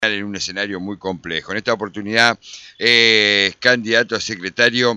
en un escenario muy complejo. En esta oportunidad es candidato a secretario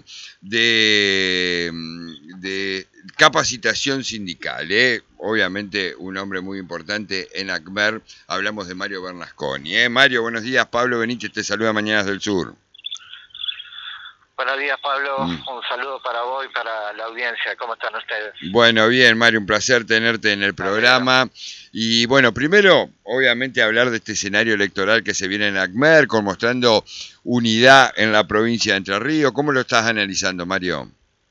de capacitación sindical. Obviamente un hombre muy importante en ACMER. Hablamos de Mario Bernasconi. Mario, buenos días. Pablo Benítez te saluda Mañanas del Sur. Buenos días, Pablo. Un saludo para vos y para la audiencia. ¿Cómo están ustedes? Bueno, bien, Mario, un placer tenerte en el programa. Y bueno, primero, obviamente, hablar de este escenario electoral que se viene en ACMER, mostrando unidad en la provincia de Entre Ríos. ¿Cómo lo estás analizando, Mario?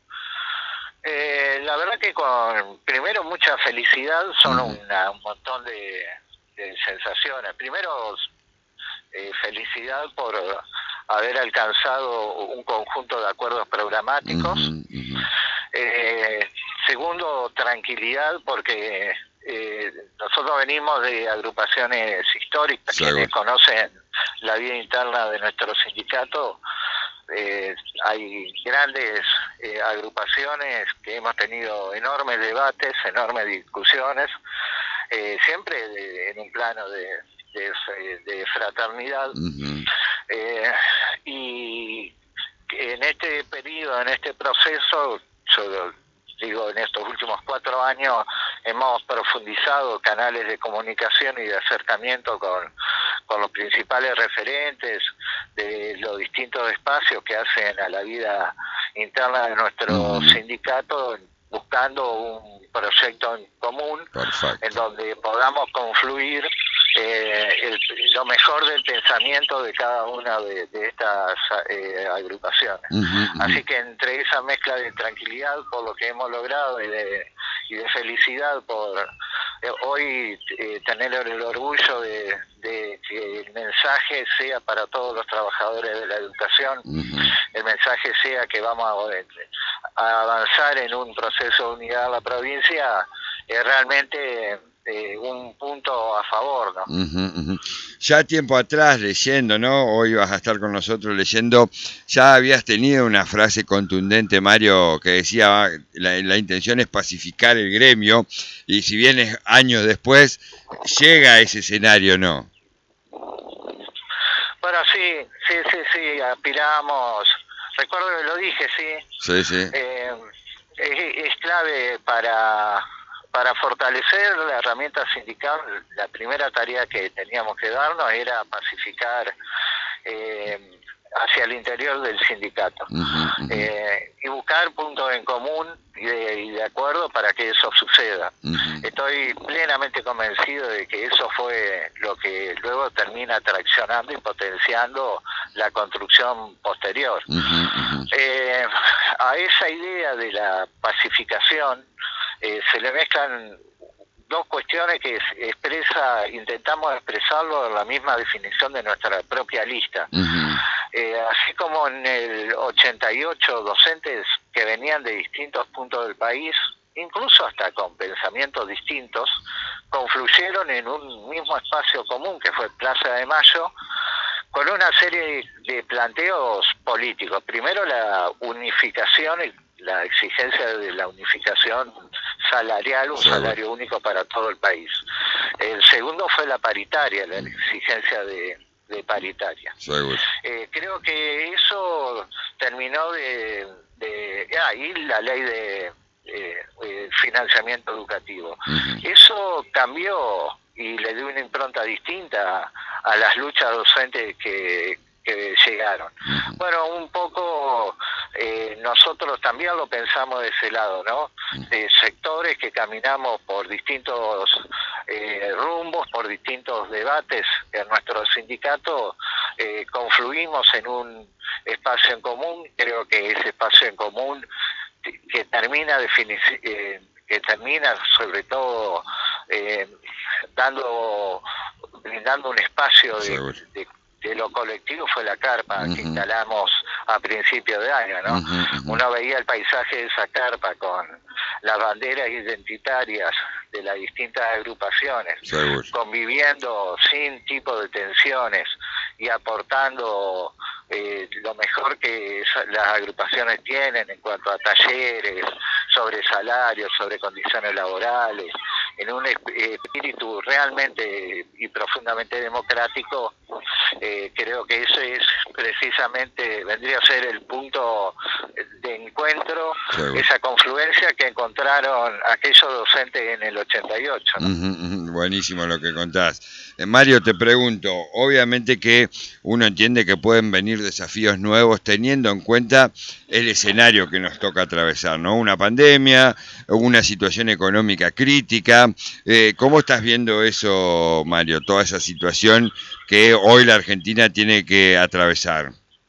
La verdad que primero mucha felicidad, son un montón de sensaciones. Primero, felicidad por haber alcanzado un conjunto de acuerdos programáticos. Segundo, tranquilidad porque nosotros venimos de agrupaciones históricas. Quienes conocen la vida interna de nuestro sindicato, hay grandes agrupaciones que hemos tenido enormes debates, enormes discusiones, siempre en un plano de fraternidad. Y en este periodo, en este proceso, yo digo, en estos últimos 4 años hemos profundizado canales de comunicación y de acercamiento con los principales referentes de los distintos espacios que hacen a la vida interna de nuestro sindicato, buscando un proyecto en común. Perfecto. En donde podamos confluir lo mejor del pensamiento de cada una de estas agrupaciones. Así que entre esa mezcla de tranquilidad por lo que hemos logrado y de felicidad por hoy tener el orgullo de que el mensaje sea para todos los trabajadores de la educación, el mensaje sea que vamos a avanzar en un proceso de unidad de la provincia, es realmente un punto a favor, ¿no? Ya tiempo atrás leyendo, ¿no? Hoy vas a estar con nosotros leyendo, ya habías tenido una frase contundente, Mario, que decía la intención es pacificar el gremio, y si bien es años después, llega a ese escenario, ¿no? Bueno, sí, aspiramos, recuerdo que lo dije, sí. Es clave para fortalecer la herramienta sindical. La primera tarea que teníamos que darnos era pacificar hacia el interior del sindicato y buscar puntos en común y de acuerdo para que eso suceda. Estoy plenamente convencido de que eso fue lo que luego termina traccionando y potenciando la construcción posterior. A esa idea de la pacificación se le mezclan dos cuestiones que intentamos expresarlo en la misma definición de nuestra propia lista. Así como en el 88 docentes que venían de distintos puntos del país, incluso hasta con pensamientos distintos, confluyeron en un mismo espacio común que fue Plaza de Mayo, con una serie de planteos políticos. Primero, la unificación y la exigencia de la unificación salarial, un salario único para todo el país. El segundo fue la paritaria, la exigencia de paritaria. Creo que eso terminó y la ley de financiamiento educativo. Eso cambió y le dio una impronta distinta a las luchas docentes que llegaron. Bueno, un poco nosotros también lo pensamos de ese lado, ¿no? De sectores que caminamos por distintos rumbos, por distintos debates en nuestro sindicato, confluimos en un espacio en común. Creo que ese espacio en común que termina sobre todo brindando un espacio de lo colectivo, fue la carpa que instalamos a principios de año, ¿no? Uno veía el paisaje de esa carpa con las banderas identitarias de las distintas agrupaciones, conviviendo sin tipo de tensiones y aportando lo mejor que las agrupaciones tienen en cuanto a talleres, sobre salarios, sobre condiciones laborales en un espíritu realmente y profundamente democrático. Creo que ese es precisamente, vendría a ser el punto de encuentro, esa confluencia que encontraron aquellos docentes en el 88, ¿no? Buenísimo lo que contás. Mario, te pregunto, obviamente que uno entiende que pueden venir desafíos nuevos teniendo en cuenta el escenario que nos toca atravesar, ¿no? Una pandemia, una situación económica crítica. ¿Cómo estás viendo eso, Mario? Toda esa situación que hoy la Argentina tiene que atravesar.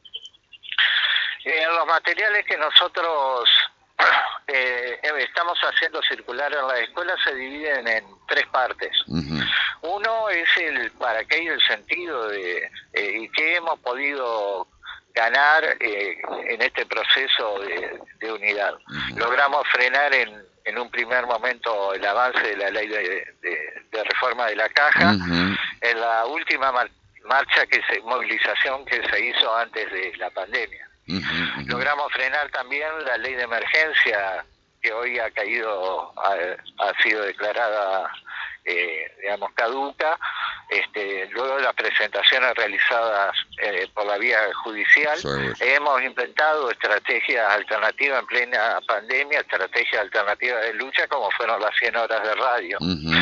Los materiales que nosotros estamos haciendo circular en la escuela se dividen en 3 partes. Uno es el para qué y el sentido de y qué hemos podido ganar en este proceso de unidad. Logramos frenar en un primer momento el avance de la ley de reforma de la caja. En la última movilización que se hizo antes de la pandemia. Logramos frenar también la ley de emergencia que hoy ha caído, ha sido declarada, digamos, caduca, luego de las presentaciones realizadas por la vía judicial. Hemos inventado estrategias alternativas en plena pandemia, estrategias alternativas de lucha, como fueron las 100 horas de radio.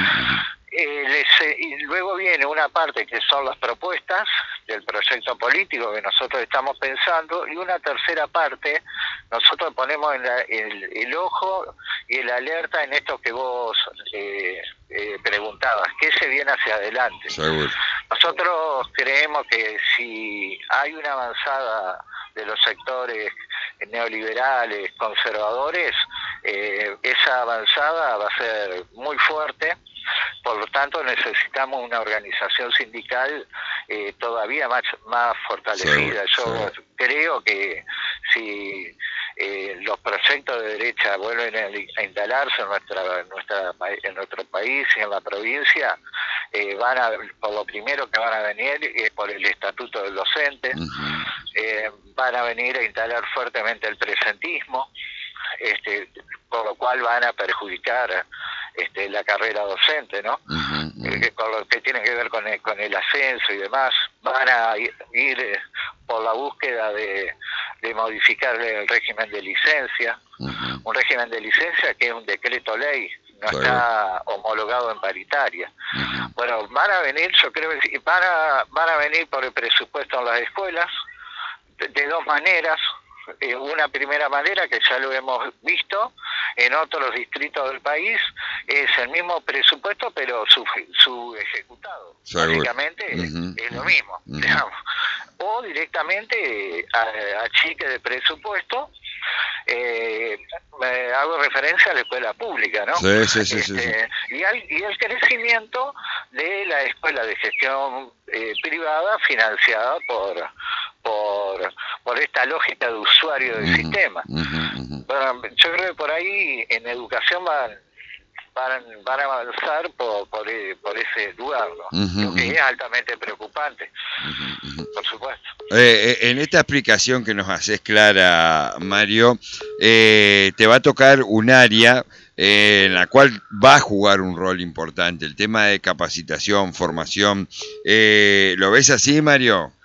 Y luego viene una parte que son las propuestas del proyecto político que nosotros estamos pensando, y una tercera parte, nosotros ponemos el ojo y el alerta en esto que vos preguntabas, ¿qué se viene hacia adelante? Nosotros creemos que si hay una avanzada de los sectores neoliberales, conservadores, esa avanzada va a ser muy fuerte. Por lo tanto, necesitamos una organización sindical todavía más fortalecida. Yo creo que si los proyectos de derecha vuelven a instalarse en nuestro país y en la provincia, por lo primero que van a venir es por el estatuto del docente, van a venir a instalar fuertemente el presentismo, por lo cual van a perjudicar la carrera docente, ¿no? Con lo que tiene que ver con el ascenso y demás, van a ir por la búsqueda de modificar el régimen de licencia, un régimen de licencia que es un decreto ley, no está homologado en paritaria. Bueno, van a venir, yo creo que van a venir por el presupuesto en las escuelas, de 2 maneras. Una primera manera, que ya lo hemos visto en otros distritos del país, es el mismo presupuesto, pero su ejecutado. Básicamente es lo mismo, digamos. O directamente achique de presupuesto. Hago referencia a la escuela pública, ¿no? Y el crecimiento de la escuela de gestión privada financiada por esta lógica de usuario del sistema. Bueno, yo creo que por ahí en educación van a avanzar por ese lugar, ¿no? Lo que es altamente preocupante, por supuesto. En esta explicación que nos haces clara, Mario, te va a tocar un área en la cual va a jugar un rol importante, el tema de capacitación, formación. ¿Lo ves así, Mario?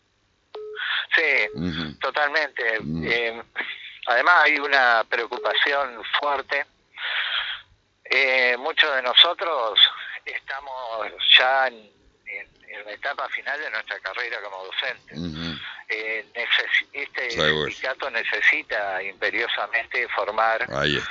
Sí, totalmente. Además hay una preocupación fuerte. Muchos de nosotros estamos ya en la etapa final de nuestra carrera como docente. Este sindicato necesita imperiosamente formar,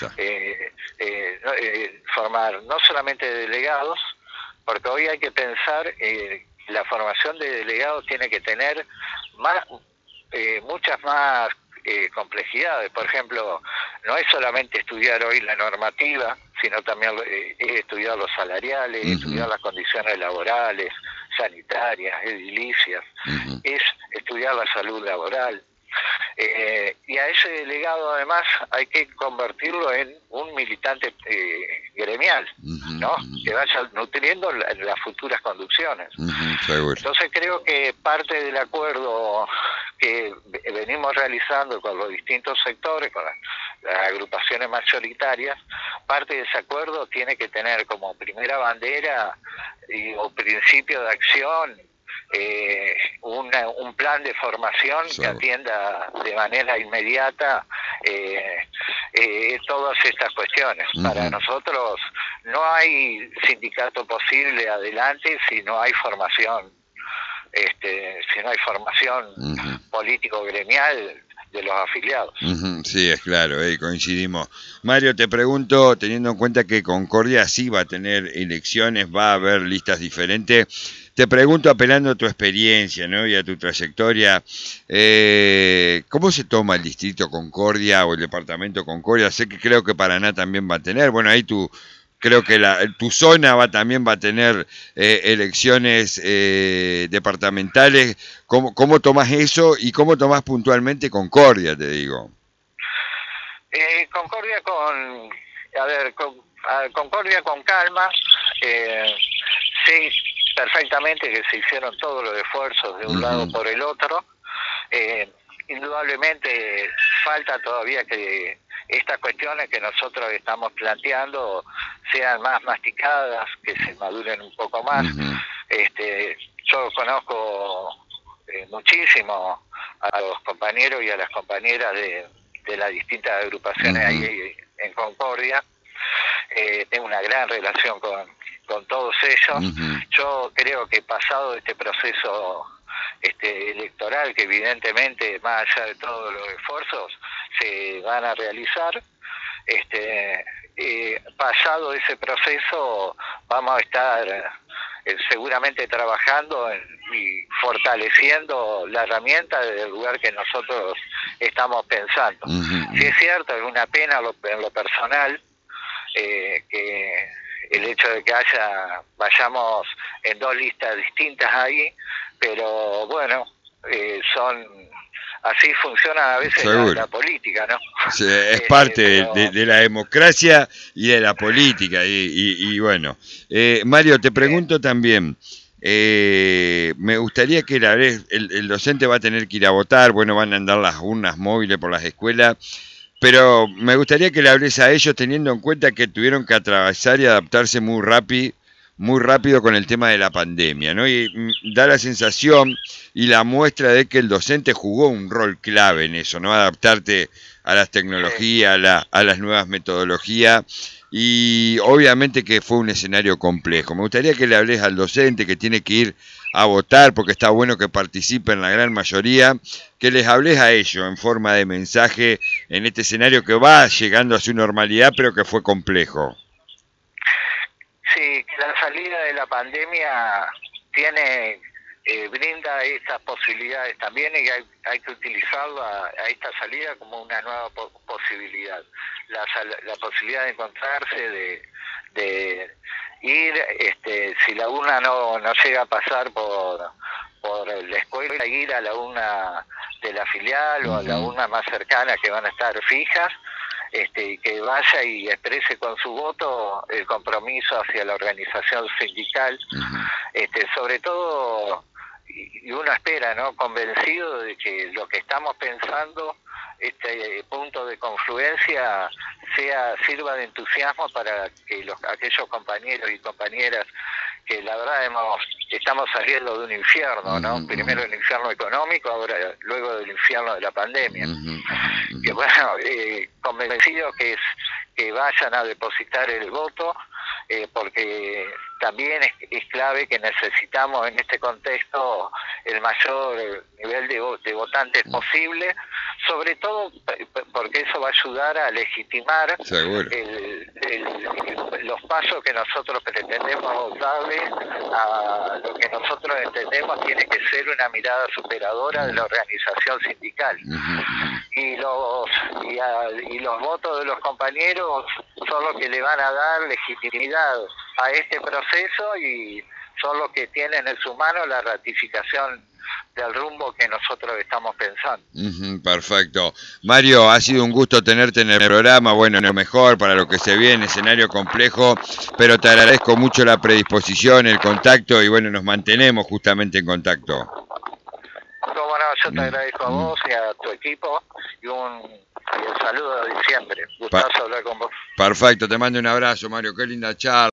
formar no solamente delegados, porque hoy hay que pensar la formación de delegados tiene que tener muchas más complejidades. Por ejemplo, no es solamente estudiar hoy la normativa, sino también estudiar los salariales, estudiar las condiciones laborales, sanitarias, edilicias, es estudiar la salud laboral. Y a ese delegado además hay que convertirlo en un militante gremial, ¿no? Que vaya nutriendo las futuras conducciones. Entonces creo que parte del acuerdo que venimos realizando con los distintos sectores, con las agrupaciones mayoritarias, parte de ese acuerdo tiene que tener como primera bandera o principio de acción un plan de formación que atienda de manera inmediata todas estas cuestiones. Para nosotros no hay sindicato posible adelante si no hay formación, si no hay formación político-gremial de los afiliados. Sí, es claro, coincidimos. Mario, te pregunto, teniendo en cuenta que Concordia sí va a tener elecciones, va a haber listas diferentes, te pregunto, apelando a tu experiencia, ¿no?, y a tu trayectoria, ¿cómo se toma el distrito Concordia o el departamento Concordia? Sé que creo que Paraná también va a tener, bueno, ahí creo que tu zona también va a tener elecciones departamentales. ¿Cómo tomás eso y cómo tomás puntualmente Concordia, te digo? Concordia Concordia con calma, sí, perfectamente que se hicieron todos los esfuerzos de un lado por el otro. Indudablemente falta todavía que estas cuestiones que nosotros estamos planteando sean más masticadas, que se maduren un poco más. Yo conozco muchísimo a los compañeros y a las compañeras de las distintas agrupaciones ahí en Concordia. Tengo una gran relación con todos ellos. Yo creo que pasado este proceso electoral, que evidentemente más allá de todos los esfuerzos se van a realizar, pasado ese proceso vamos a estar seguramente trabajando y fortaleciendo la herramienta desde el lugar que nosotros estamos pensando. Sí, es cierto, es una pena en lo personal que el hecho de que vayamos en dos listas distintas ahí, pero bueno, así funciona a veces la política, ¿no? Sí, es parte de la democracia y de la política, y bueno. Mario, te pregunto también, me gustaría que el docente va a tener que ir a votar, bueno, van a andar las urnas móviles por las escuelas, pero me gustaría que le hables a ellos teniendo en cuenta que tuvieron que atravesar y adaptarse muy rápido con el tema de la pandemia, ¿no? Y da la sensación y la muestra de que el docente jugó un rol clave en eso, ¿no? Adaptarte a las tecnologías, a las nuevas metodologías, y obviamente que fue un escenario complejo. Me gustaría que le hables al docente que tiene que ir a votar, porque está bueno que participen la gran mayoría, que les hables a ellos en forma de mensaje en este escenario que va llegando a su normalidad, pero que fue complejo. Sí, la salida de la pandemia brinda estas posibilidades también, y hay que utilizarlo a esta salida como una nueva posibilidad. La posibilidad de encontrarse, de ir, si la urna no llega a pasar por la escuela, ir a la urna de la filial o a la urna más cercana que van a estar fijas, que vaya y exprese con su voto el compromiso hacia la organización sindical, sobre todo, y uno espera, ¿no?, convencido de que lo que estamos pensando, este punto de confluencia, sirva de entusiasmo para que aquellos compañeros y compañeras que la verdad estamos saliendo de un infierno, ¿no? Primero el infierno económico, luego del infierno de la pandemia. Que bueno, convencidos que vayan a depositar el voto, porque también es clave que necesitamos en este contexto el mayor nivel de votantes posible, sobre todo porque eso va a ayudar a legitimar los pasos que nosotros pretendemos darle a lo que nosotros entendemos tiene que ser una mirada superadora de la organización sindical. Y los votos de los compañeros son los que le van a dar legitimidad a este proceso y son los que tienen en su mano la ratificación del rumbo que nosotros estamos pensando. Perfecto. Mario, ha sido un gusto tenerte en el programa, bueno, lo mejor para lo que se viene, escenario complejo, pero te agradezco mucho la predisposición, el contacto, y bueno, nos mantenemos justamente en contacto. Cómo no, yo te agradezco a vos y a tu equipo, y un Y el saludo de diciembre. Gustazo hablar con vos. Perfecto, te mando un abrazo, Mario. Qué linda charla.